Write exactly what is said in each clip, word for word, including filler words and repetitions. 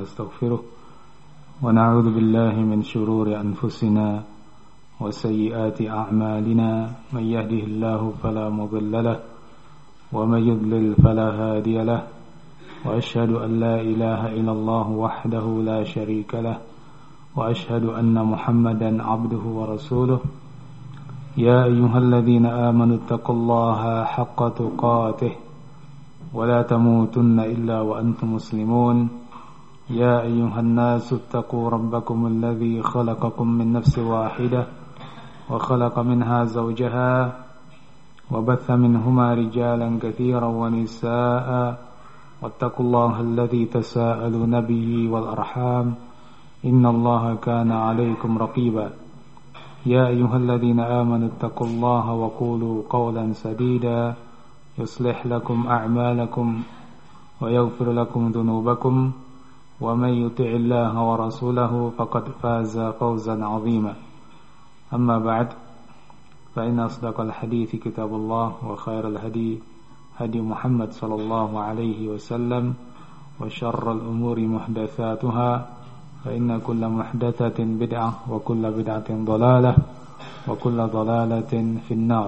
ونستغفره ونعوذ بالله من شرور أنفسنا وسيئات أعمالنا من يهده الله فلا مضل له ومن يضلل فلا هادي له وأشهد أن لا إله إلا الله وحده لا شريك له وأشهد أن محمدا عبده ورسوله يا أيها الذين آمنوا اتقوا الله حق تقاته ولا تموتن إلا وأنتم مسلمون يا أيها الناس اتقوا ربكم الذي خلقكم من نفس واحدة وخلق منها زوجها وبث منهما رجالا كثيرا ونساء واتقوا الله الذي تساءلون به والأرحام إن الله كان عليكم رقيبا يا أيها الذين آمنوا اتقوا الله وقولوا قولا سديدا يصلح لكم أعمالكم ويغفر لكم ذنوبكم ومن يطع الله ورسوله فقد فاز فوزا عظيما أما بعد فإن أصدق الحديث كتاب الله وخير الهدي هدي محمد صلى الله عليه وسلم وشر الأمور محدثاتها فإن كل محدثة بدعة وكل بدعة ضلالة وكل ضلالة في النار.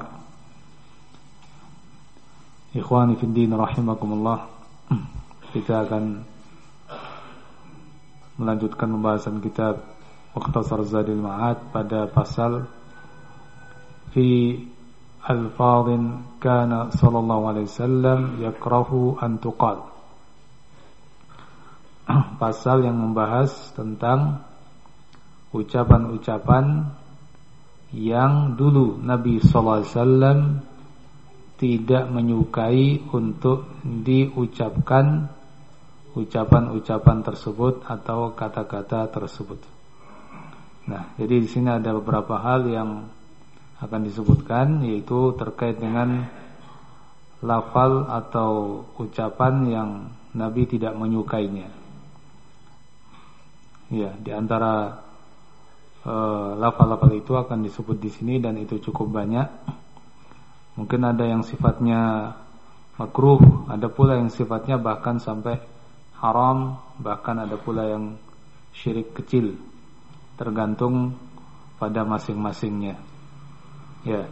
Ikhwani fi din rahimakumullah, kita akan melanjutkan pembahasan kitab Mukhtasar Zadil Ma'ad pada pasal fi alfadhin kana sallallahu alaihi wasallam yakrahu an tuqal. Pasal yang membahas tentang ucapan-ucapan yang dulu Nabi sallallahu alaihi wasallam tidak menyukai untuk diucapkan ucapan-ucapan tersebut atau kata-kata tersebut. Nah, jadi di sini ada beberapa hal yang akan disebutkan, yaitu terkait dengan lafal atau ucapan yang Nabi tidak menyukainya. Ya, di antara uh, lafal-lafal itu akan disebut di sini dan itu cukup banyak. Mungkin ada yang sifatnya makruh, ada pula yang sifatnya bahkan sampai haram, bahkan ada pula yang syirik kecil, tergantung pada masing-masingnya. Ya.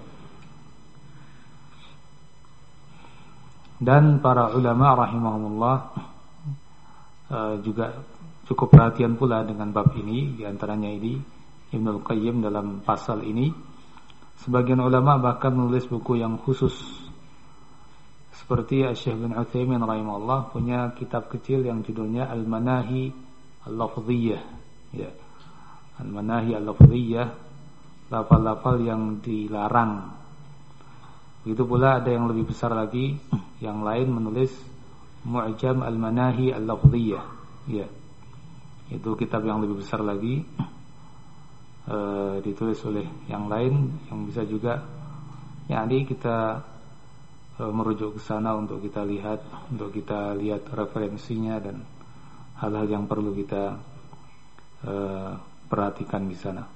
Dan para ulama rahimahumullah uh, juga cukup perhatian pula dengan bab ini, di antaranya ini Ibnul Qayyim dalam pasal ini. Sebagian ulama bahkan menulis buku yang khusus, seperti Syekh bin Utsaimin rahimahullah punya kitab kecil yang judulnya Al-Manahi Al-Lafdhiyah. Ya. Al-Manahi Al-Lafdhiyah, lafal-lafal yang dilarang. Begitu pula ada yang lebih besar lagi, yang lain menulis Mu'jam Al-Manahi Al-Lafdhiyah. Ya. Itu kitab yang lebih besar lagi. Uh, ditulis oleh yang lain yang bisa juga, yakni kita uh, merujuk ke sana untuk kita lihat, untuk kita lihat referensinya dan hal-hal yang perlu kita uh, perhatikan di sana.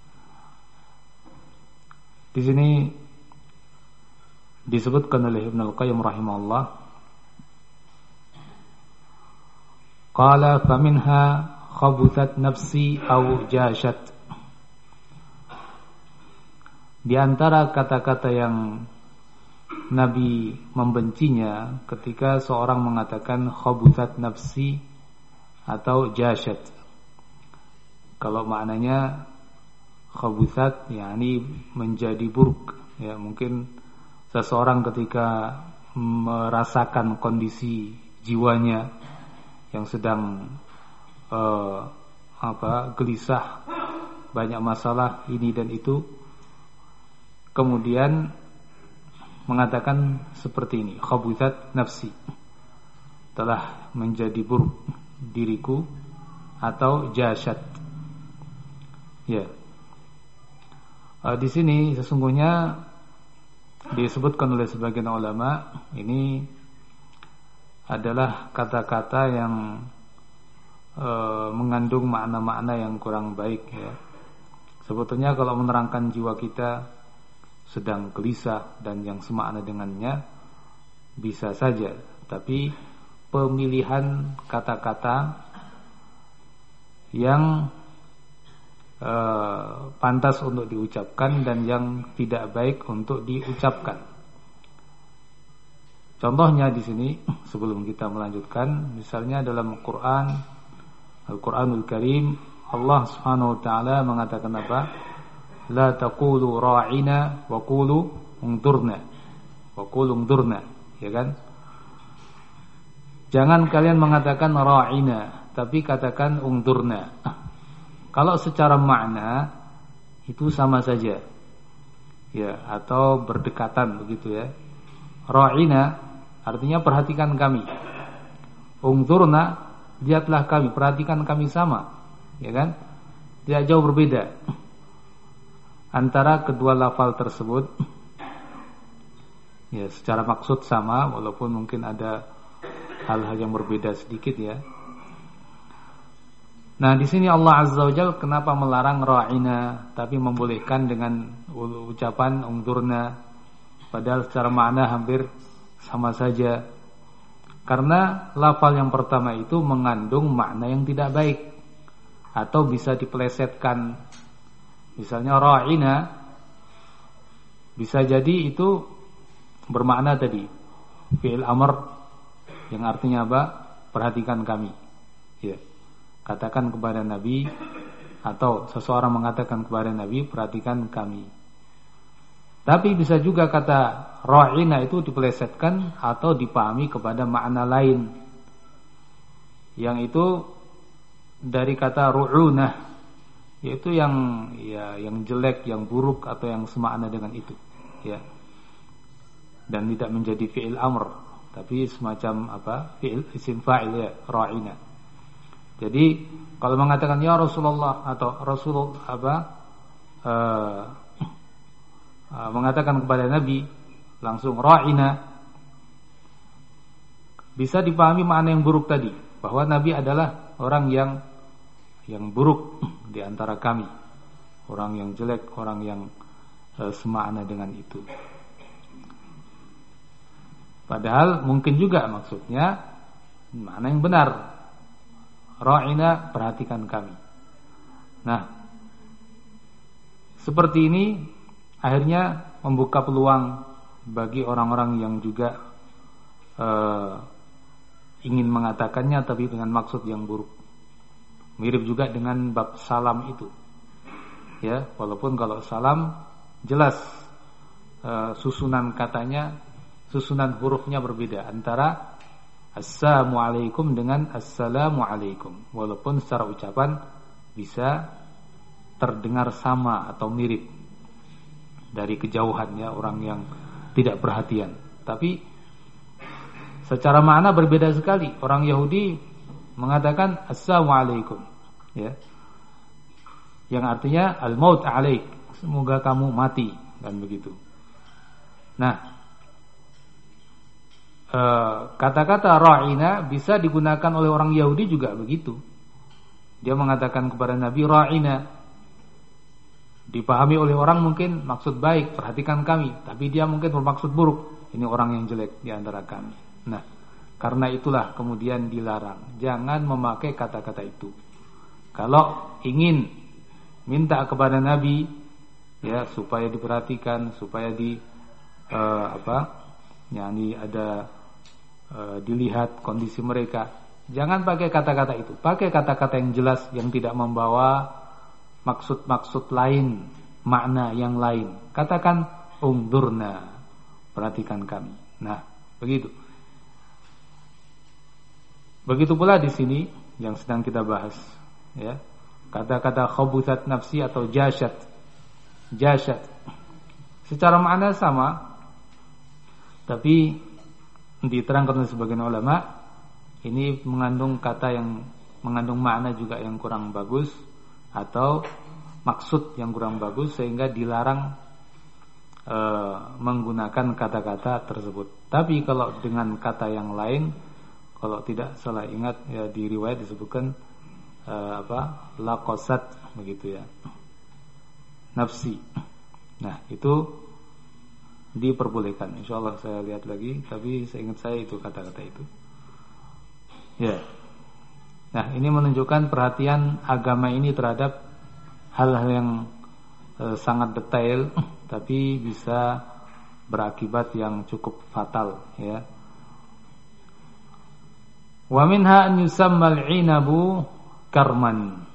Di sini disebutkan oleh Ibnul Qayyim rahimahullah, qala faminha khabuthat nafsi aw jashat. Di antara kata-kata yang Nabi membencinya ketika seorang mengatakan khabuthat nafsi atau jasyat. Kalau maknanya khabuthat yakni menjadi buruk, ya mungkin seseorang ketika merasakan kondisi jiwanya yang sedang uh, apa gelisah, banyak masalah ini dan itu, kemudian mengatakan seperti ini, khabuthat nafsi, telah menjadi buruk diriku, atau jasyat. Ya. Uh, di sini sesungguhnya disebutkan oleh sebagian ulama, ini adalah kata-kata yang uh, mengandung makna-makna yang kurang baik, ya. Sebetulnya kalau menerangkan jiwa kita sedang gelisah dan yang semakna dengannya bisa saja, tapi pemilihan kata-kata yang uh, pantas untuk diucapkan dan yang tidak baik untuk diucapkan. Contohnya di sini sebelum kita melanjutkan, misalnya dalam Quran, Al-Quranul Karim, Allah Subhanahu wa taala mengatakan apa? La taqulu ra'ina wa qulu unzurna. Wa qulu unzurna, ya kan? Jangan kalian mengatakan ra'ina, tapi katakan unzurna. Kalau secara makna itu sama saja. Ya, atau berdekatan begitu ya. Ra'ina artinya perhatikan kami. Unzurna, lihatlah kami, perhatikan kami, sama. Ya kan? Tidak jauh berbeda antara kedua lafal tersebut. Ya, secara maksud sama, walaupun mungkin ada hal-hal yang berbeda sedikit ya. Nah, di sini Allah Azza wa Jalla kenapa melarang ra'ina tapi membolehkan dengan ucapan unzurna, padahal secara makna hampir sama saja? Karena lafal yang pertama itu mengandung makna yang tidak baik atau bisa dipelesetkan. Misalnya ra'ina bisa jadi itu bermakna tadi fi'il amr yang artinya apa? Perhatikan kami. Ya. Katakan kepada Nabi, atau seseorang mengatakan kepada Nabi, perhatikan kami. Tapi bisa juga kata ra'ina itu dipelesetkan atau dipahami kepada makna lain, yang itu dari kata ru'unah, yaitu yang ya yang jelek, yang buruk, atau yang semakna dengan itu, ya. Dan tidak menjadi fi'il amr, tapi semacam apa? Fi'il isim fa'il, ya, ra'ina. Jadi kalau mengatakan ya Rasulullah atau Rasul apa uh, uh, mengatakan kepada Nabi langsung ra'ina, bisa dipahami makna yang buruk tadi, bahwa Nabi adalah orang yang yang buruk di antara kami, orang yang jelek, orang yang uh, semakna dengan itu. Padahal mungkin juga maksudnya makna yang benar. Ra'ina, perhatikan kami. Nah, seperti ini akhirnya membuka peluang bagi orang-orang yang juga uh, ingin mengatakannya tapi dengan maksud yang buruk. Mirip juga dengan bab salam itu. Ya, walaupun kalau salam jelas uh, susunan katanya, susunan hurufnya berbeda antara Assalamualaikum dengan Assalamualaikum, walaupun secara ucapan bisa terdengar sama atau mirip dari kejauhannya orang yang tidak perhatian. Tapi secara makna berbeda sekali. Orang Yahudi mengatakan Assalamualaikum, ya, yang artinya al-maut alaik, semoga kamu mati, dan begitu. Nah, kata-kata ra'ina bisa digunakan oleh orang Yahudi juga begitu. Dia mengatakan kepada Nabi ra'ina, dipahami oleh orang mungkin maksud baik, perhatikan kami, tapi dia mungkin bermaksud buruk, ini orang yang jelek di antara kami. Nah, karena itulah kemudian dilarang, jangan memakai kata-kata itu. Kalau ingin minta kepada Nabi, ya, supaya diperhatikan, supaya di uh, apa, yakni ada Uh, dilihat kondisi mereka, jangan pakai kata-kata itu. Pakai kata-kata yang jelas, yang tidak membawa maksud-maksud lain, makna yang lain. Katakan undurna, perhatikan kami. Nah, begitu. Begitu pula di sini yang sedang kita bahas, ya. Kata-kata khabuthat nafsi atau jasyat. Jasyat secara makna sama, tapi diterangkan oleh sebagian ulama ini mengandung kata yang mengandung makna juga yang kurang bagus atau maksud yang kurang bagus, sehingga dilarang e, menggunakan kata-kata tersebut. Tapi kalau dengan kata yang lain, kalau tidak salah ingat ya, di riwayat disebutkan e, apa laqasat, begitu ya, nafsi. Nah, itu diperbolehkan. Insyaallah saya lihat lagi, tapi seingat saya itu kata-kata itu. Ya. Nah, ini menunjukkan perhatian agama ini terhadap hal-hal yang e, sangat detail, tapi bisa berakibat yang cukup fatal, ya. Wa minha an yusammal 'inabu karman.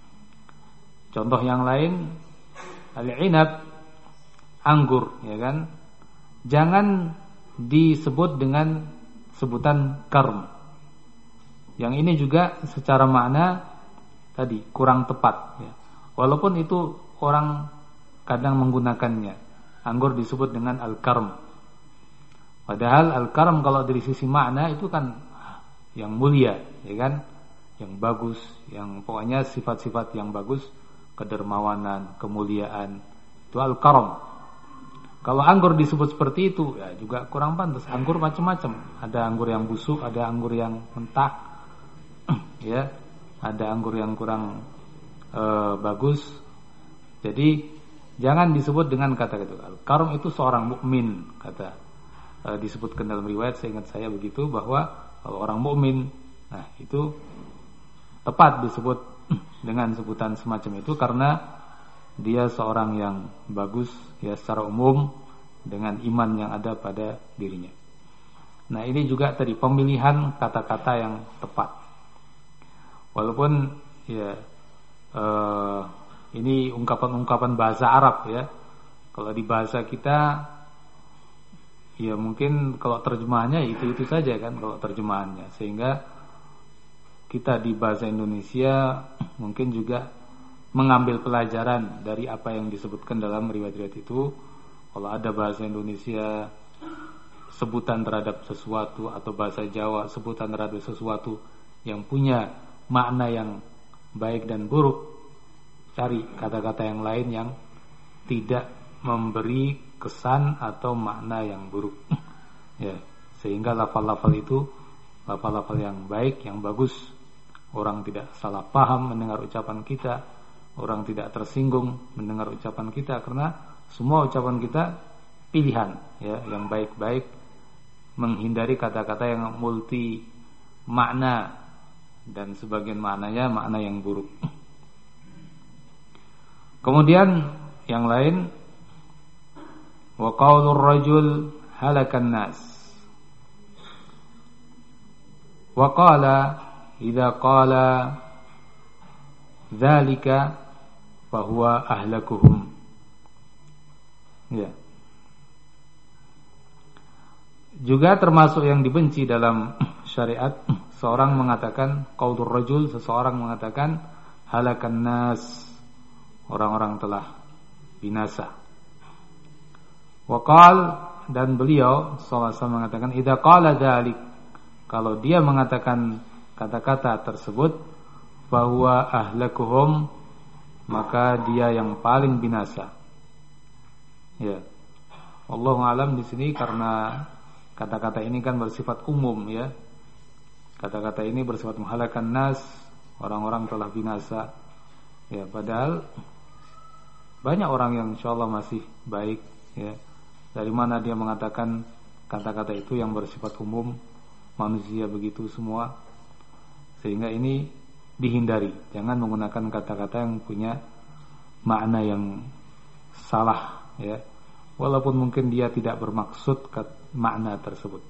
Contoh yang lain, al-'inab, anggur, ya kan? Jangan disebut dengan sebutan karm. Yang ini juga secara makna tadi kurang tepat, ya. Walaupun itu orang kadang menggunakannya. Anggur disebut dengan al-karm. Padahal al-karm kalau dari sisi makna itu kan yang mulia, ya kan? Yang bagus, yang pokoknya sifat-sifat yang bagus, kedermawanan, kemuliaan. Itu al-karm. Kalau anggur disebut seperti itu, ya juga kurang pantas. Anggur macam-macam. Ada anggur yang busuk, ada anggur yang mentah. Ya, ada anggur yang kurang e, bagus. Jadi jangan disebut dengan kata itu. Al-karm itu seorang mukmin, kata e, disebutkan dalam riwayat, saya ingat saya begitu, bahwa kalau orang mukmin, nah itu tepat disebut dengan sebutan semacam itu karena dia seorang yang bagus, ya, secara umum dengan iman yang ada pada dirinya. Nah, ini juga tadi pemilihan kata-kata yang tepat. Walaupun ya eh, ini ungkapan-ungkapan bahasa Arab, ya. Kalau di bahasa kita, ya mungkin kalau terjemahannya itu-itu saja kan, kalau terjemahannya. Sehingga kita di bahasa Indonesia mungkin juga mengambil pelajaran dari apa yang disebutkan dalam riwayat-riwayat itu. Kalau ada bahasa Indonesia sebutan terhadap sesuatu, atau bahasa Jawa sebutan terhadap sesuatu yang punya makna yang baik dan buruk, cari kata-kata yang lain yang tidak memberi kesan atau makna yang buruk. Ya, sehingga lafal-lafal itu lafal-lafal yang baik, yang bagus. Orang tidak salah paham mendengar ucapan kita, orang tidak tersinggung mendengar ucapan kita, karena semua ucapan kita pilihan, ya, yang baik-baik, menghindari kata-kata yang multi makna dan sebagian maknanya makna yang buruk. Kemudian yang lain, wa qaulur rajul halakan nas. Wa qala idza qala dzalika fa huwa ahlakuhum. Ya. Juga termasuk yang dibenci dalam syariat, seorang mengatakan qaulur rajul, seseorang mengatakan halakan nas, orang-orang telah binasa. Waqal, dan beliau sallallahu alaihi wasallam mengatakan idza qala dzalik, kalau dia mengatakan kata-kata tersebut, bahwa ahlakuhum, maka dia yang paling binasa. Ya. Wallahu alam di sini karena kata-kata ini kan bersifat umum, ya. Kata-kata ini bersifat menghalakan nas, orang-orang telah binasa. Ya, padahal banyak orang yang insyaallah masih baik, ya. Dari mana dia mengatakan kata-kata itu yang bersifat umum, manusia begitu semua. Sehingga ini dihindari, jangan menggunakan kata-kata yang punya makna yang salah, ya. Walaupun mungkin dia tidak bermaksud makna tersebut.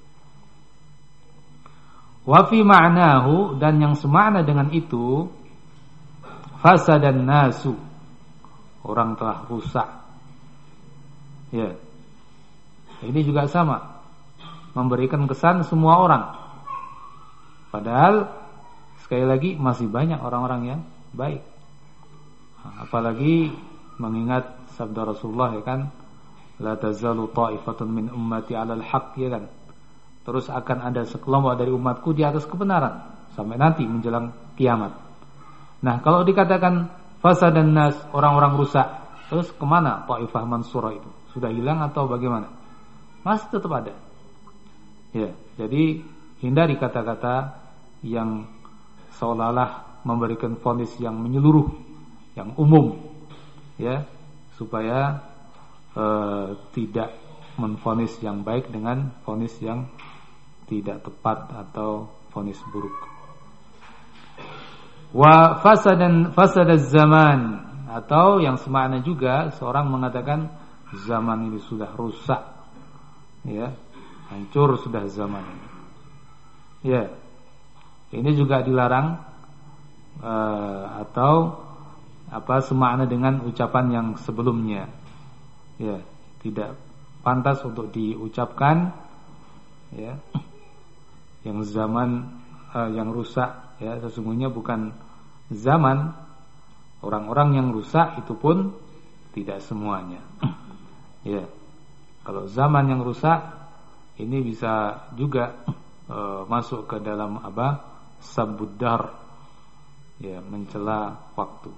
Wa fi ma'nahu, dan yang semakna dengan itu, fasadan nasu, orang telah rusak. Ya. Ini juga sama, memberikan kesan semua orang. Padahal sekali lagi masih banyak orang-orang yang baik. Apalagi mengingat sabda Rasulullah, ya kan, la tazalu ta'ifatun min ummati 'alal haqq, ya kan. Terus akan ada sekelompok dari umatku di atas kebenaran sampai nanti menjelang kiamat. Nah, kalau dikatakan fasadan nas, orang-orang rusak, terus kemana ta'ifah mansurah itu? Sudah hilang atau bagaimana? Masih tetap ada. Ya, jadi hindari kata-kata yang seolah-olah memberikan vonis yang menyeluruh, yang umum, ya, supaya eh, tidak menvonis yang baik dengan vonis yang tidak tepat atau vonis buruk. Wa fasadan fasadaz zaman, atau yang semakna juga seorang mengatakan zaman ini sudah rusak, ya, hancur sudah zaman ini. Ya, ini juga dilarang, uh, atau apa semakna dengan ucapan yang sebelumnya. Ya, tidak pantas untuk diucapkan, ya, yang zaman uh, yang rusak. Ya, sesungguhnya bukan zaman. Orang-orang yang rusak itu pun tidak semuanya. Ya, kalau zaman yang rusak ini bisa juga e, masuk ke dalam apa? Sabuddar, ya, mencela waktu.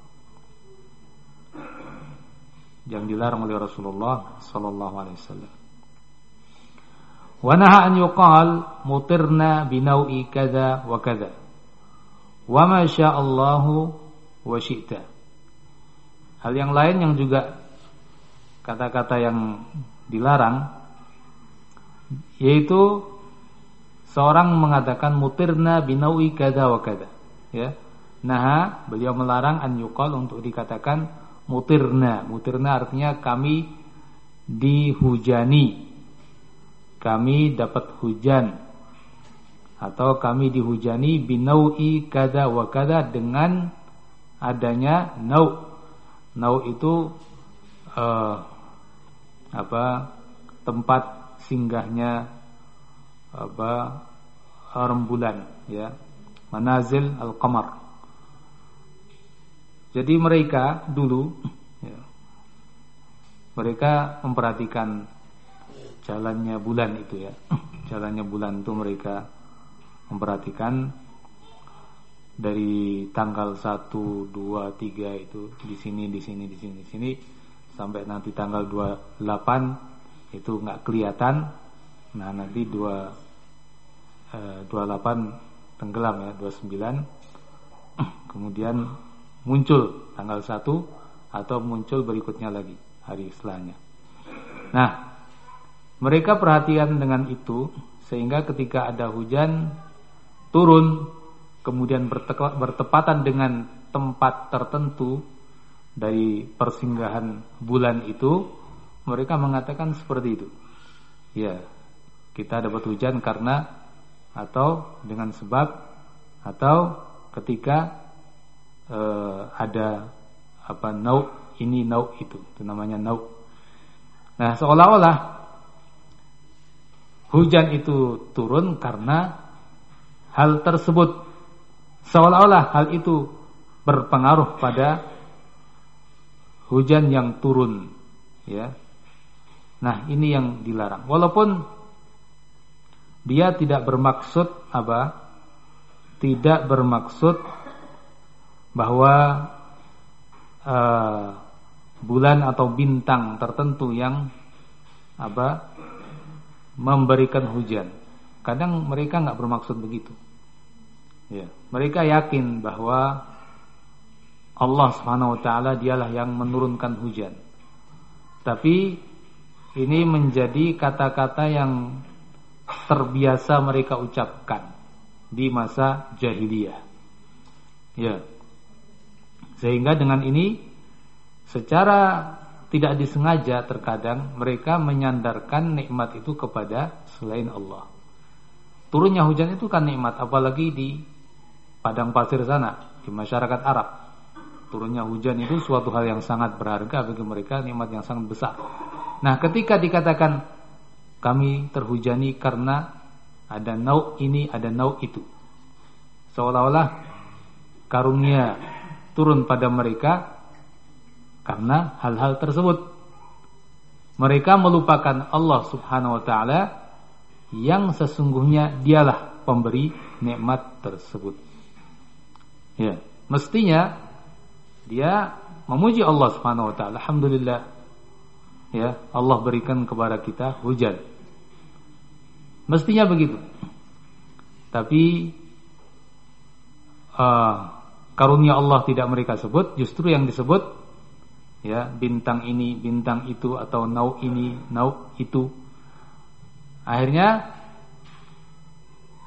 Yang dilarang oleh Rasulullah sallallahu alaihi wasallam. Wa naha an yuqal mutirna binau'i kadza wa kadza. Wa ma sya'allahu wa syi'ta. Hal yang lain yang juga kata-kata yang dilarang, yaitu seorang mengatakan mutirna binau'i kadza wa kadza, ya. Nah, beliau melarang an yuqal untuk dikatakan mutirna. Mutirna artinya kami dihujani, kami dapat hujan, atau kami dihujani binau'i kadza wa kadza, dengan adanya nau'. Nau' itu uh, apa? tempat singgahnya apa? rembulan, ya. Manazil al-qamar. Jadi mereka dulu, ya, mereka memperhatikan jalannya bulan itu, ya. Jalannya bulan itu mereka memperhatikan dari tanggal satu, dua, tiga itu di sini, di sini, di sini, di sini, sampai nanti tanggal dua puluh delapan itu enggak kelihatan. Nah, nanti dua eh, dua puluh delapan tenggelam, ya, dua puluh sembilan. Kemudian muncul tanggal satu atau muncul berikutnya lagi hari setelahnya. Nah, mereka perhatian dengan itu sehingga ketika ada hujan turun kemudian bertepatan dengan tempat tertentu dari persinggahan bulan itu, mereka mengatakan seperti itu. Ya, kita dapat hujan karena, atau dengan sebab, atau ketika eh, ada apa nau' ini, nau' itu, itu namanya nau'. Nah, seolah-olah hujan itu turun karena hal tersebut. Seolah-olah hal itu berpengaruh pada hujan yang turun, ya. Nah, ini yang dilarang. Walaupun dia tidak bermaksud apa? Tidak bermaksud bahwa uh, bulan atau bintang tertentu yang apa? memberikan hujan. Kadang mereka enggak bermaksud begitu. Ya, mereka yakin bahwa Allah Subhanahu wa taala dialah yang menurunkan hujan. Tapi ini menjadi kata-kata yang terbiasa mereka ucapkan di masa jahiliyah. Ya. Sehingga dengan ini secara tidak disengaja terkadang mereka menyandarkan nikmat itu kepada selain Allah. Turunnya hujan itu kan nikmat, apalagi di padang pasir sana, di masyarakat Arab. Turunnya hujan itu suatu hal yang sangat berharga bagi mereka, nikmat yang sangat besar. Nah, ketika dikatakan kami terhujani karena ada nau' ini, ada nau' itu, seolah-olah karunia turun pada mereka karena hal-hal tersebut. Mereka melupakan Allah Subhanahu wa taala yang sesungguhnya dialah pemberi nikmat tersebut. Ya, mestinya dia memuji Allah Subhanahu wa taala. Alhamdulillah, ya, Allah berikan kepada kita hujan. Mestinya begitu. Tapi uh, karunia Allah tidak mereka sebut, justru yang disebut, ya, bintang ini, bintang itu, atau nau ini, nau itu. Akhirnya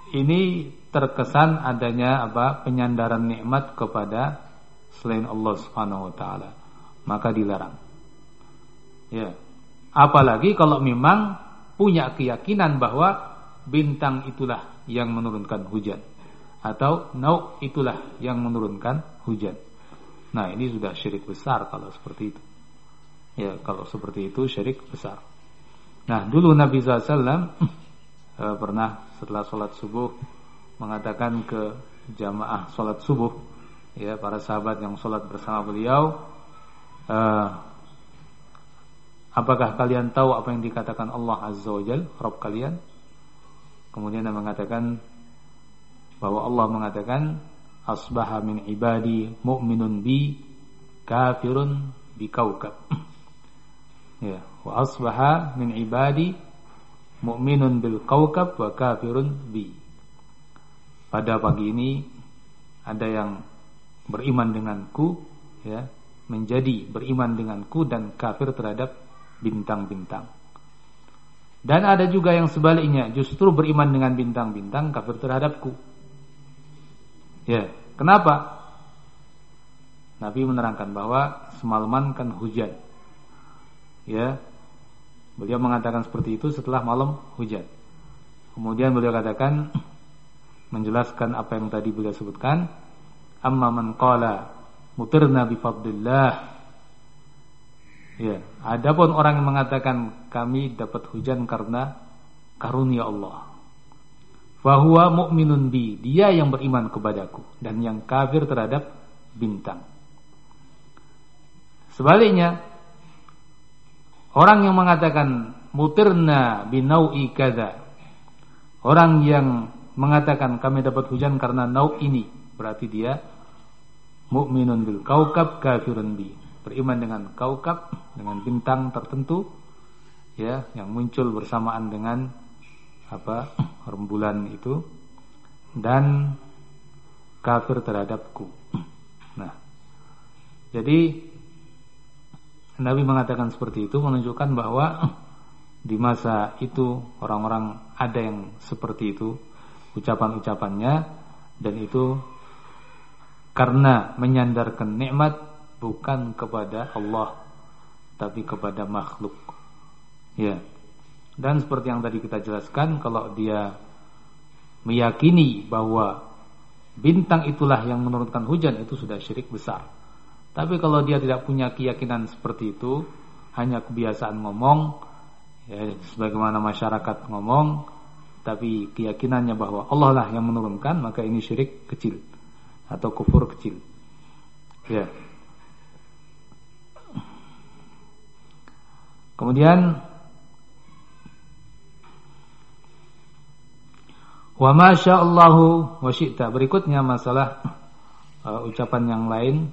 ini terkesan adanya apa? Penyandaran nikmat kepada selain Allah Subhanahu wa taala, maka dilarang. Ya. Apalagi kalau memang punya keyakinan bahwa bintang itulah yang menurunkan hujan atau nau itulah yang menurunkan hujan. Nah, ini sudah syirik besar kalau seperti itu. Ya, kalau seperti itu syirik besar. Nah, dulu Nabi shallallahu alaihi wasallam eh, pernah setelah sholat subuh mengatakan ke jamaah sholat subuh, ya, para sahabat yang sholat bersama beliau, eh, apakah kalian tahu apa yang dikatakan Allah Azza wa Jalla, Rabb kalian? Kemudian dia mengatakan bahwa Allah mengatakan asbaha min ibadi mu'minun bi kafirun bi kaukab. Ya, wa asbaha min ibadi mu'minun bil kaukab wa kafirun bi. Pada pagi ini ada yang beriman denganku, ya, menjadi beriman denganku dan kafir terhadap bintang-bintang. Dan ada juga yang sebaliknya, justru beriman dengan bintang-bintang, kafir terhadapku. Ya, kenapa? Nabi menerangkan bahwa semalaman kan hujan. Ya, beliau mengatakan seperti itu setelah malam hujan. Kemudian beliau katakan, menjelaskan apa yang tadi beliau sebutkan, amma man qala mutirna bi fadlillah. Ya, adapun orang yang mengatakan kami dapat hujan karena karunia Allah, fahuwa mu'minun bi, dia yang beriman kepadaku dan yang kafir terhadap bintang. Sebaliknya, orang yang mengatakan mutirna binau'i kadza, orang yang mengatakan kami dapat hujan karena nau ini, berarti dia mu'minun bil kaukab kafirun bi, beriman dengan kaukab, dengan bintang tertentu, ya, yang muncul bersamaan dengan apa? Rembulan itu, dan kafir terhadapku. Nah, jadi Nabi mengatakan seperti itu menunjukkan bahwa di masa itu orang-orang ada yang seperti itu ucapan-ucapannya, dan itu karena menyandarkan nikmat bukan kepada Allah tapi kepada makhluk. Ya. Dan seperti yang tadi kita jelaskan, kalau dia meyakini bahwa bintang itulah yang menurunkan hujan, itu sudah syirik besar. Tapi kalau dia tidak punya keyakinan seperti itu, hanya kebiasaan ngomong, ya, sebagaimana masyarakat ngomong, tapi keyakinannya bahwa Allah lah yang menurunkan, maka ini syirik kecil atau kufur kecil. Ya. Kemudian wa ma sya'allahu wa syi'ta, berikutnya masalah uh, ucapan yang lain,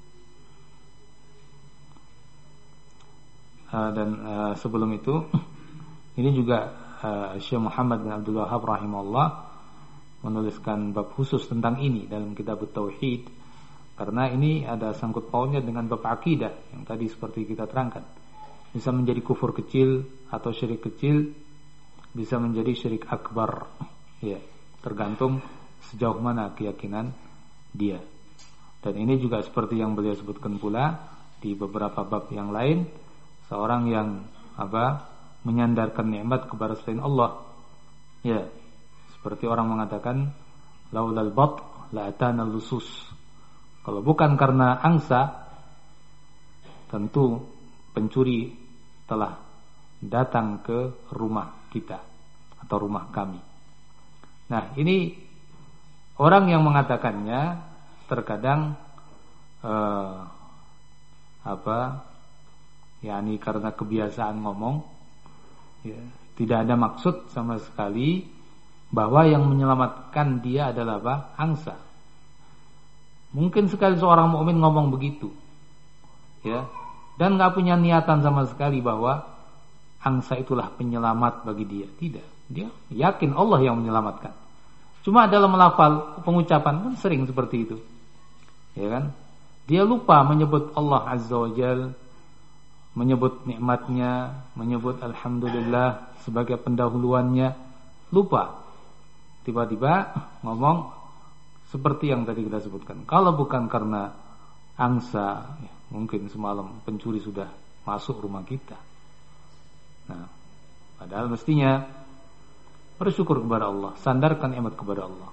uh, dan uh, sebelum itu ini juga uh, Syekh Muhammad bin Abdul Wahhab rahimahullah menuliskan bab khusus tentang ini dalam kitab Tauhid, karena ini ada sangkut pautnya dengan bab akidah yang tadi seperti kita terangkan. Bisa menjadi kufur kecil atau syirik kecil, bisa menjadi syirik akbar. Ya, tergantung sejauh mana keyakinan dia. Dan ini juga seperti yang beliau sebutkan pula di beberapa bab yang lain, seorang yang apa? Menyandarkan nikmat kepada selain Allah. Ya, seperti orang mengatakan laulal bat la atana lusus. Kalau bukan karena angsa, tentu pencuri telah datang ke rumah kita atau rumah kami. Nah, ini orang yang mengatakannya terkadang eh, apa? yakni karena kebiasaan ngomong, ya, tidak ada maksud sama sekali bahwa yang menyelamatkan dia adalah apa? Angsa. Mungkin sekali seorang mukmin ngomong begitu, ya, dan nggak punya niatan sama sekali bahwa angsa itulah penyelamat bagi dia. Tidak, dia yakin Allah yang menyelamatkan. Cuma dalam melafal pengucapan kan sering seperti itu, ya kan? Dia lupa menyebut Allah Azza wa Jalla, menyebut nikmatnya, menyebut alhamdulillah sebagai pendahuluannya, lupa. tiba-tiba ngomong seperti yang tadi kita sebutkan. Kalau bukan karena angsa, ya, mungkin semalam pencuri sudah masuk rumah kita. Nah, padahal mestinya bersyukur kepada Allah, sandarkan nikmat kepada Allah.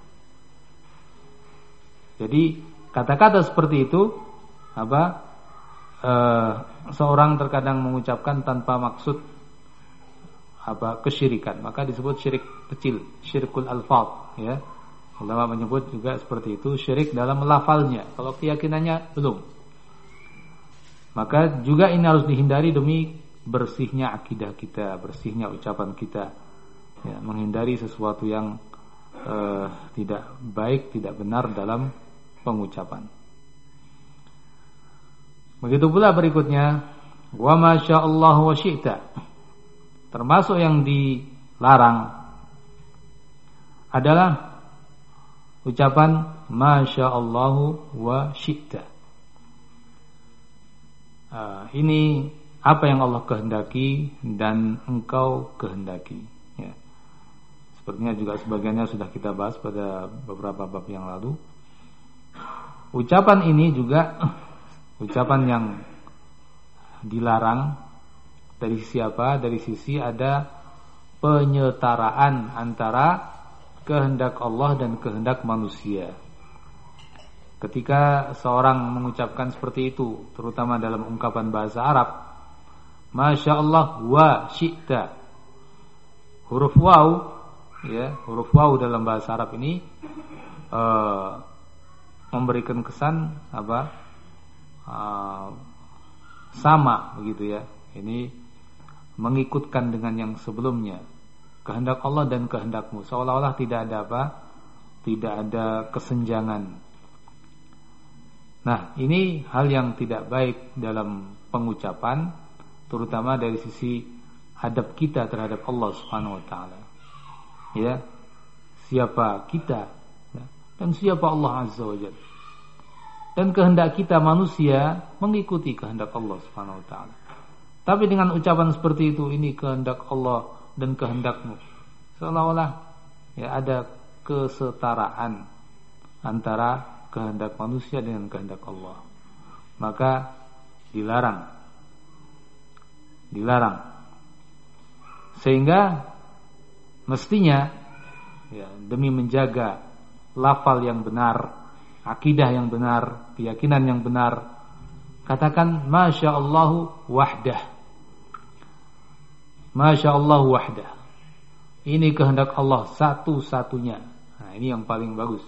Jadi kata-kata seperti itu apa? E, seorang terkadang mengucapkan tanpa maksud apa kesyirikan, maka disebut syirik kecil, syirkul alfaz, ya. Ulama menyebut juga seperti itu, syirik dalam melafalnya. Kalau keyakinannya belum, maka juga ini harus dihindari demi bersihnya akidah kita, bersihnya ucapan kita, ya, menghindari sesuatu yang eh, tidak baik, tidak benar dalam pengucapan. Begitu pula berikutnya, wa masyaallah wa syi'ta. Termasuk yang dilarang adalah ucapan masyaallah wa syi'ta. Uh, ini apa yang Allah kehendaki dan engkau kehendaki, ya. Sepertinya juga sebagiannya sudah kita bahas pada beberapa bab yang lalu. Ucapan ini juga ucapan yang dilarang dari siapa? Dari sisi ada penyetaraan antara kehendak Allah dan kehendak manusia. Ketika seorang mengucapkan seperti itu, terutama dalam ungkapan bahasa Arab, Masya Allah wa syi'ta, huruf waw, ya, huruf waw dalam bahasa Arab ini uh, memberikan kesan apa? Uh, sama begitu, ya. Ini mengikutkan dengan yang sebelumnya, kehendak Allah dan kehendakmu, seolah-olah tidak ada apa? Tidak ada kesenjangan. Nah, ini hal yang tidak baik dalam pengucapan, terutama dari sisi adab kita terhadap Allah Subhanahu wa taala. Ya. Siapa kita, ya, dan siapa Allah Azza wa Jalla. Dan kehendak kita manusia mengikuti kehendak Allah Subhanahu wa taala. Tapi dengan ucapan seperti itu, ini kehendak Allah dan kehendakmu, seolah-olah ya ada kesetaraan antara kehendak manusia dengan kehendak Allah. Maka dilarang. Dilarang. Sehingga mestinya ya, demi menjaga lafal yang benar, akidah yang benar, keyakinan yang benar, katakan Masya Allah wahdah. Masya Allah wahdah. Ini kehendak Allah satu-satunya. Nah, ini yang paling bagus.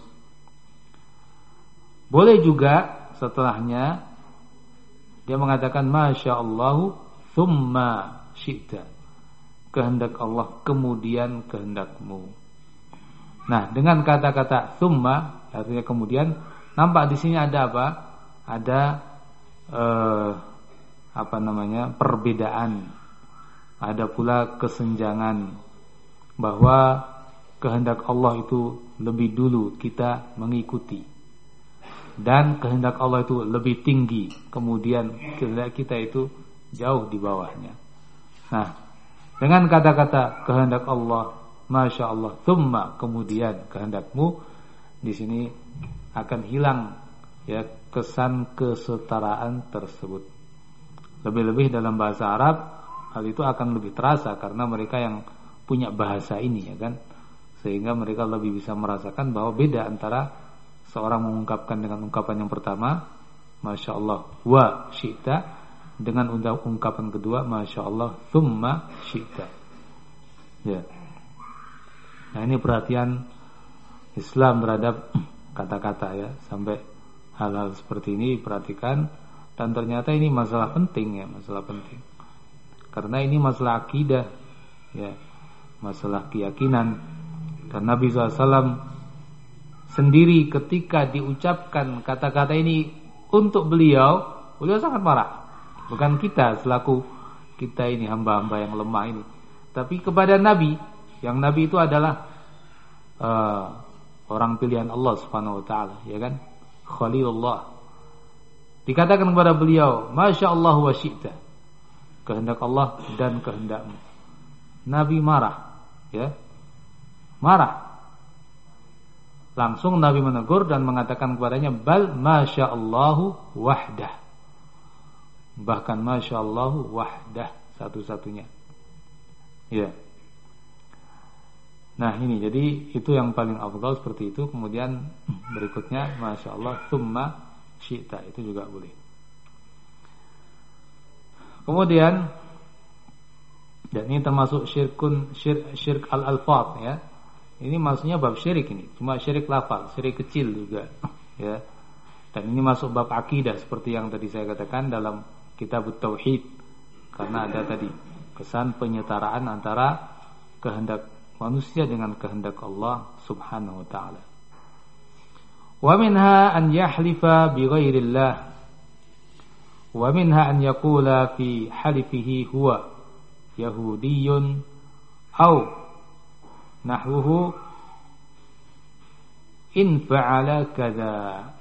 Boleh juga setelahnya dia mengatakan Masya Allah thumma syi'ta. Kehendak Allah kemudian kehendakmu. Nah, dengan kata-kata thumma, artinya kemudian, nampak di sini ada apa? Ada eh, apa namanya? perbedaan. Ada pula kesenjangan bahwa kehendak Allah itu lebih dulu kita mengikuti, dan kehendak Allah itu lebih tinggi, kemudian kehendak kita itu jauh di bawahnya. Nah, dengan kata-kata kehendak Allah, Masya Allah, thumma, kemudian kehendakmu, di sini akan hilang ya kesan kesetaraan tersebut. Lebih-lebih dalam bahasa Arab, hal itu akan lebih terasa karena mereka yang punya bahasa ini, ya kan, sehingga mereka lebih bisa merasakan bahwa beda antara seorang mengungkapkan dengan ungkapan yang pertama Masya Allah wa syi'ta dengan ungkapan kedua Masya Allah thumma syi'ta, ya. Nah, ini perhatian Islam terhadap kata-kata, ya, sampai hal-hal seperti ini perhatikan, dan ternyata ini masalah penting, ya, masalah penting. Karena ini masalah akidah, ya, masalah keyakinan. Dan Nabi shallallahu alaihi wasallam sendiri ketika diucapkan kata-kata ini untuk beliau, beliau sangat marah. Bukan kita selaku kita ini hamba-hamba yang lemah ini, tapi kepada Nabi, yang Nabi itu adalah uh, orang pilihan Allah Subhanahu wa taala, ya kan, Khalilullah. Dikatakan kepada beliau, Masya Allah wa syi'ta, kehendak Allah dan kehendakmu. Nabi marah, ya, marah. Langsung Nabi menegur dan mengatakan kepadanya, bal masyaallahu wahdah. Bahkan masyaallahu wahdah, satu-satunya. Ya. Nah ini, jadi itu yang paling afdal seperti itu. Kemudian berikutnya masyaallah tsumma syi'ta, itu juga boleh. Kemudian, dan ini termasuk syirkun syirk, syirk al-alfaz ya. Ini maksudnya bab syirik ini, cuma syirik lafaz, syirik kecil juga ya. Dan ini masuk bab akidah seperti yang tadi saya katakan dalam kitab tauhid, karena ada tadi kesan penyetaraan antara kehendak manusia dengan kehendak Allah Subhanahu wa taala. Wa minha an yahlifa bi ghairillah wa minha an yaqula fi halifihi huwa yahudiyyun aw nahwuhu in fa'ala kadza.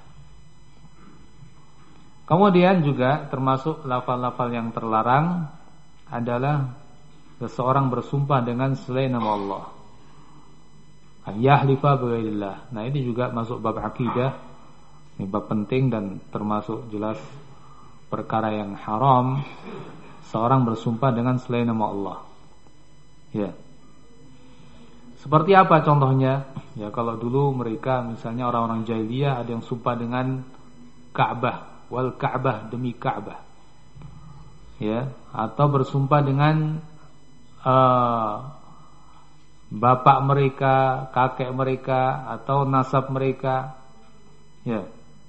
Kemudian juga termasuk lafal-lafal yang terlarang adalah seseorang bersumpah dengan selain nama Allah. Yahlifa bighairillah. Nah, ini juga masuk bab akidah. Ini bab penting dan termasuk jelas perkara yang haram, seorang bersumpah dengan selain nama Allah. Ya. Seperti apa contohnya? Ya, kalau dulu mereka misalnya orang-orang jahiliyah ada yang sumpah dengan Ka'bah, wal Ka'bah, demi Ka'bah. Ya, atau bersumpah dengan uh, bapak mereka, kakek mereka, atau nasab mereka. Ya.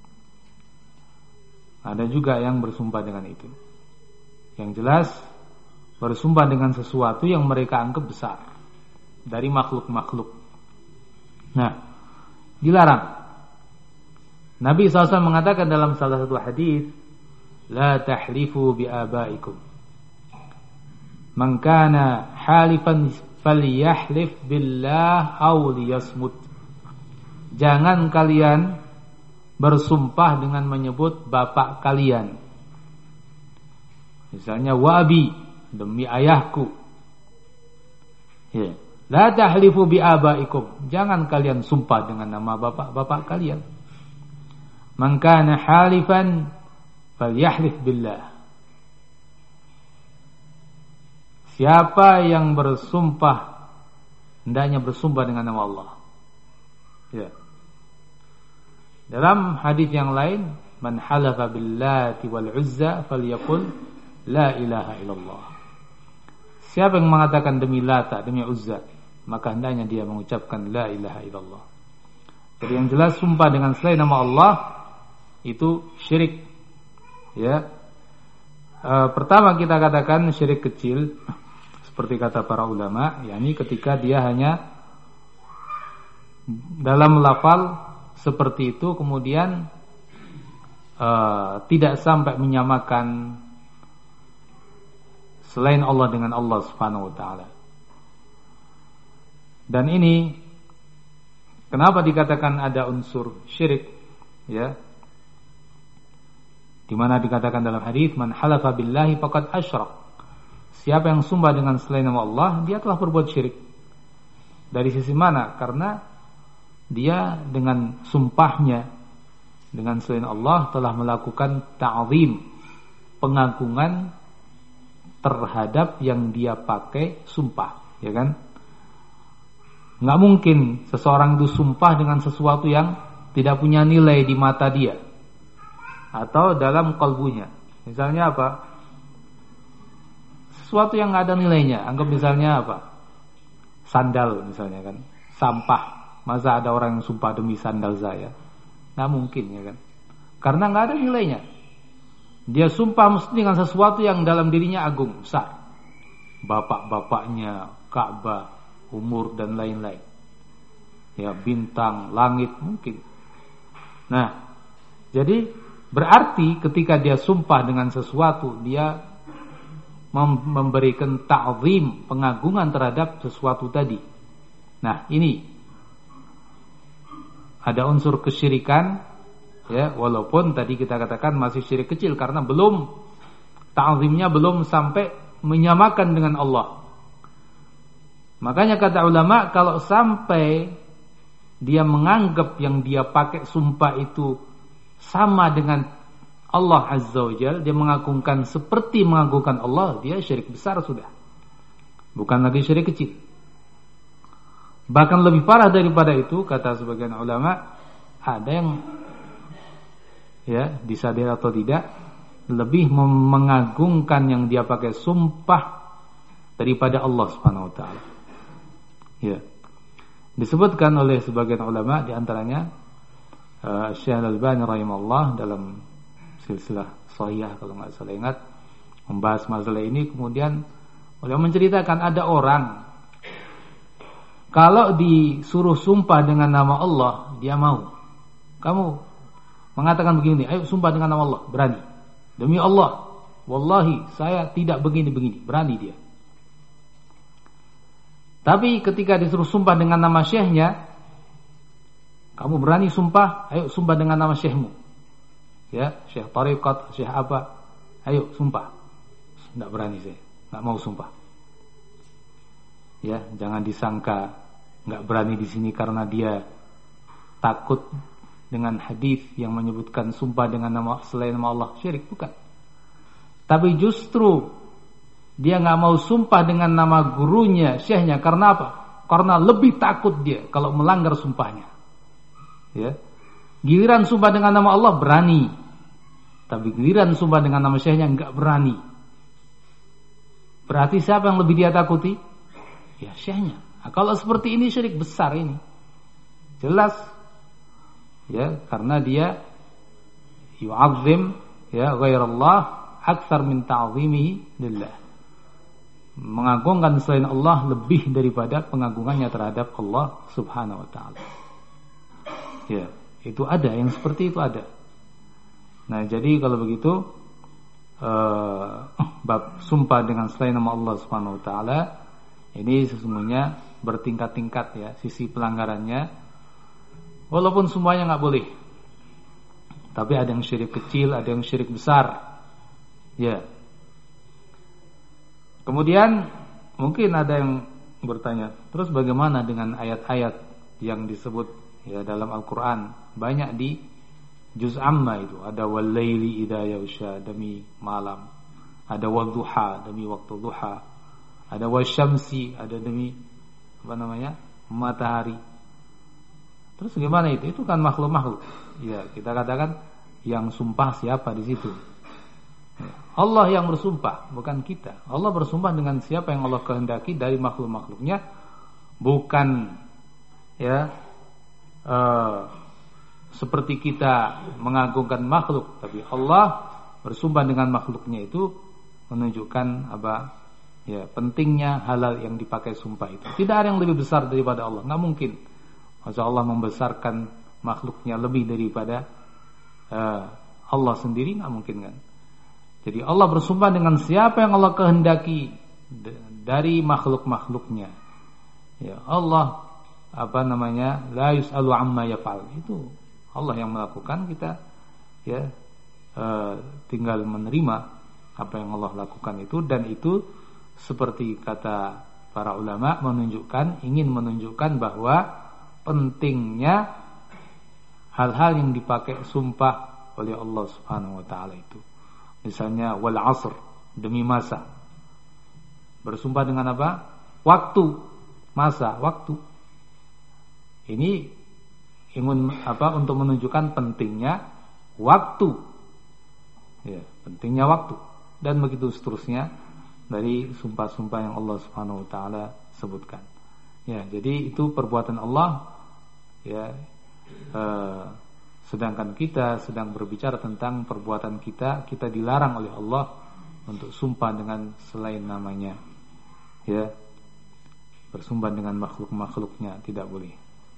Ada juga yang bersumpah dengan itu. Yang jelas bersumpah dengan sesuatu yang mereka anggap besar dari makhluk-makhluk. Nah, dilarang. Nabi shallallahu alaihi wasallam mengatakan dalam salah satu hadis, la tahlifu bi abaikum. Man kana halifan falyahlif billah aw liyasmut. Jangan kalian bersumpah dengan menyebut bapak kalian. Misalnya wa abi, demi ayahku. Ya. La tahlifu bi abaikum. Jangan kalian sumpah dengan nama bapak-bapak kalian. Man kana halifan falyahlif billah. Siapa yang bersumpah, hendaknya bersumpah dengan nama Allah. Ya. Dalam hadis yang lain, man halafa billati wal uzza falyaqul la ilaha illallah. Siapa yang mengatakan demi Lata, demi Uzza, maka hendaknya dia mengucapkan la ilaha illallah. Jadi yang jelas sumpah dengan selain nama Allah itu syirik. Ya. E, pertama kita katakan syirik kecil, seperti kata para ulama, yakni ketika dia hanya dalam lafal seperti itu kemudian e, tidak sampai menyamakan selain Allah dengan Allah Subhanahu wa taala. Dan ini kenapa dikatakan ada unsur syirik, ya? Di mana dikatakan dalam hadis, man halafa billahi faqad asyrak. Siapa yang sumpah dengan selain nama Allah, dia telah berbuat syirik. Dari sisi mana? Karena dia dengan sumpahnya dengan selain Allah telah melakukan ta'zim, pengagungan terhadap yang dia pakai sumpah, ya kan? Nggak mungkin seseorang itu sumpah dengan sesuatu yang tidak punya nilai di mata dia atau dalam kalbunya. Misalnya apa? Sesuatu yang nggak ada nilainya. Anggap misalnya apa? Sandal misalnya kan, sampah. Masa ada orang yang sumpah demi sandal saya? Nggak mungkin, ya kan? Karena nggak ada nilainya. Dia sumpah mesti dengan sesuatu yang dalam dirinya agung, besar. Bapak-bapaknya, Ka'bah, umur dan lain-lain. Ya, bintang, langit mungkin. Nah, jadi berarti ketika dia sumpah dengan sesuatu, dia memberikan ta'zim, pengagungan terhadap sesuatu tadi. Nah, ini ada unsur kesyirikan. Ya, walaupun tadi kita katakan masih syirik kecil karena belum ta'zimnya belum sampai menyamakan dengan Allah. Makanya kata ulama, kalau sampai dia menganggap yang dia pakai sumpah itu sama dengan Allah Azza wa Jalla, dia mengagungkan seperti mengagungkan Allah, dia syirik besar sudah. Bukan lagi syirik kecil. Bahkan lebih parah daripada itu, kata sebagian ulama, ada yang ya disadari atau tidak, lebih mengagungkan yang dia pakai sumpah daripada Allah Subhanahu wa taala. Ya. Disebutkan oleh sebagian ulama, di antaranya uh, Syekh Al-Albani rahimahullah dalam silsilah shahihah kalau enggak salah ingat, membahas masalah ini. Kemudian beliau menceritakan ada orang kalau disuruh sumpah dengan nama Allah, dia mau. Kamu mengatakan begini, ayo sumpah dengan nama Allah, berani. Demi Allah, wallahi saya tidak begini-begini, berani dia. Tapi ketika disuruh sumpah dengan nama syekhnya, kamu berani sumpah, ayo sumpah dengan nama syekhmu. Ya, syekh tariqat, syekh apa, ayo sumpah. Tidak berani saya, tidak mau sumpah. Ya, jangan disangka nggak berani di sini karena dia takut dengan hadis yang menyebutkan sumpah dengan nama selain nama Allah syirik, bukan. Tapi justru dia nggak mau sumpah dengan nama gurunya, syekhnya, karena apa? Karena lebih takut dia kalau melanggar sumpahnya. Ya, giliran sumpah dengan nama Allah berani, tapi giliran sumpah dengan nama syekhnya nggak berani. Berarti siapa yang lebih dia takuti? Ya syekhnya. Nah, kalau seperti ini syirik besar ini, jelas. Ya, karena dia yu'azzim ya ghairallah aktsar min ta'zimihi lillah. Mengagungkan selain Allah lebih daripada pengagungannya terhadap Allah Subhanahu wa taala. Ya, itu ada yang seperti itu ada. Nah, jadi kalau begitu uh, bab sumpah dengan selain nama Allah Subhanahu wa taala ini sesungguhnya bertingkat-tingkat ya sisi pelanggarannya. Walaupun semuanya enggak boleh. Tapi ada yang syirik kecil, ada yang syirik besar. Ya. Kemudian mungkin ada yang bertanya, terus bagaimana dengan ayat-ayat yang disebut ya dalam Al-Qur'an? Banyak di juz amma itu, ada wal-laili idza yaghsha demi malam, ada wadduha demi waktu duha, ada wasyamsi ada demi apa namanya? matahari. Terus gimana itu? Itu kan makhluk-makhluk. Ya, kita katakan yang sumpah siapa di situ? Allah yang bersumpah, bukan kita. Allah bersumpah dengan siapa yang Allah kehendaki dari makhluk-makhluknya, bukan ya uh, seperti kita mengagungkan makhluk, tapi Allah bersumpah dengan makhluknya itu menunjukkan apa? Ya, pentingnya halal yang dipakai sumpah itu. Tidak ada yang lebih besar daripada Allah, nggak mungkin. Masa Allah membesarkan makhluknya lebih daripada uh, Allah sendiri, nggak mungkin kan? Jadi Allah bersumpah dengan siapa yang Allah kehendaki dari makhluk-makhluknya. Ya, Allah apa namanya? La yus'alu amma yaf'al. Itu Allah yang melakukan, kita ya uh, tinggal menerima apa yang Allah lakukan itu, dan itu seperti kata para ulama menunjukkan, ingin menunjukkan bahwa pentingnya hal-hal yang dipakai sumpah oleh Allah Subhanahu wa taala itu. Misalnya wal asr, demi masa. Bersumpah dengan apa? Waktu, masa, waktu. Ini ingin apa? Untuk menunjukkan pentingnya waktu. Ya, pentingnya waktu, dan begitu seterusnya dari sumpah-sumpah yang Allah Subhanahu wa taala sebutkan. Ya, jadi itu perbuatan Allah ya. Eh, sedangkan kita sedang berbicara tentang perbuatan kita, kita dilarang oleh Allah untuk sumpah dengan selain namanya. Ya. Bersumpah dengan makhluk-makhluknya tidak boleh.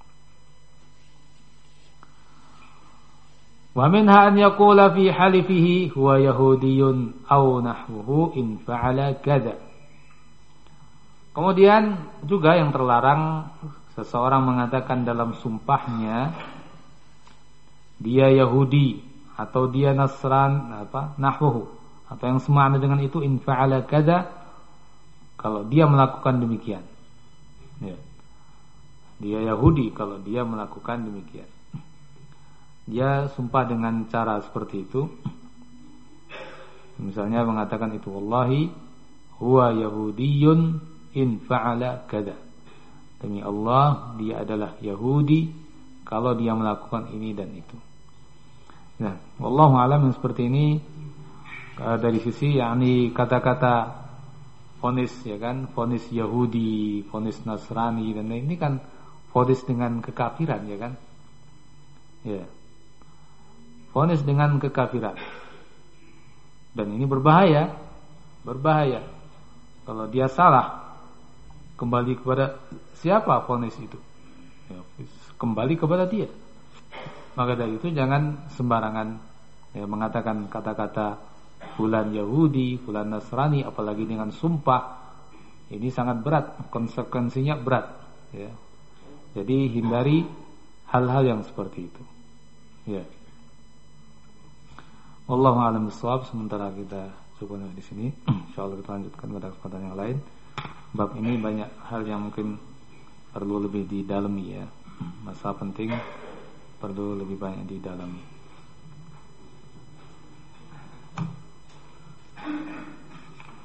Wa minha an yaqula fi halifihi huwa yahudiyyun aw nahwuhu in fa'ala kadza. Kemudian juga yang terlarang seseorang mengatakan dalam sumpahnya dia Yahudi atau dia Nasran apa nahwuhu, atau yang semakna dengan itu in fa'ala kadza, kalau dia melakukan demikian. Ya. dia Yahudi kalau dia melakukan demikian. Dia sumpah dengan cara seperti itu. Misalnya mengatakan itu, wallahi huwa yahudiyun in fa'ala kada. Demi Allah, dia adalah Yahudi kalau dia melakukan ini dan itu. Nah, wallahu a'lam seperti ini dari sisi yakni kata-kata vonis, ya kan, vonis Yahudi, vonis Nasrani, dan ini kan vonis dengan kekafiran, ya kan, ya, vonis dengan kekafiran, dan ini berbahaya, berbahaya. Kalau dia salah, kembali kepada siapa vonis itu? Ya, kembali kepada dia. Maka dari itu jangan sembarangan ya, mengatakan kata-kata fulan Yahudi, fulan Nasrani, apalagi dengan sumpah. Ini sangat berat, konsekuensinya berat ya. Jadi hindari hal-hal yang seperti itu ya. Wallahu a'lam bishawab. Sementara kita cukup di sini, insyaallah kita lanjutkan pada kesempatan yang lain. Bab ini banyak hal yang mungkin perlu lebih didalami ya. Masalah penting perlu lebih banyak didalami.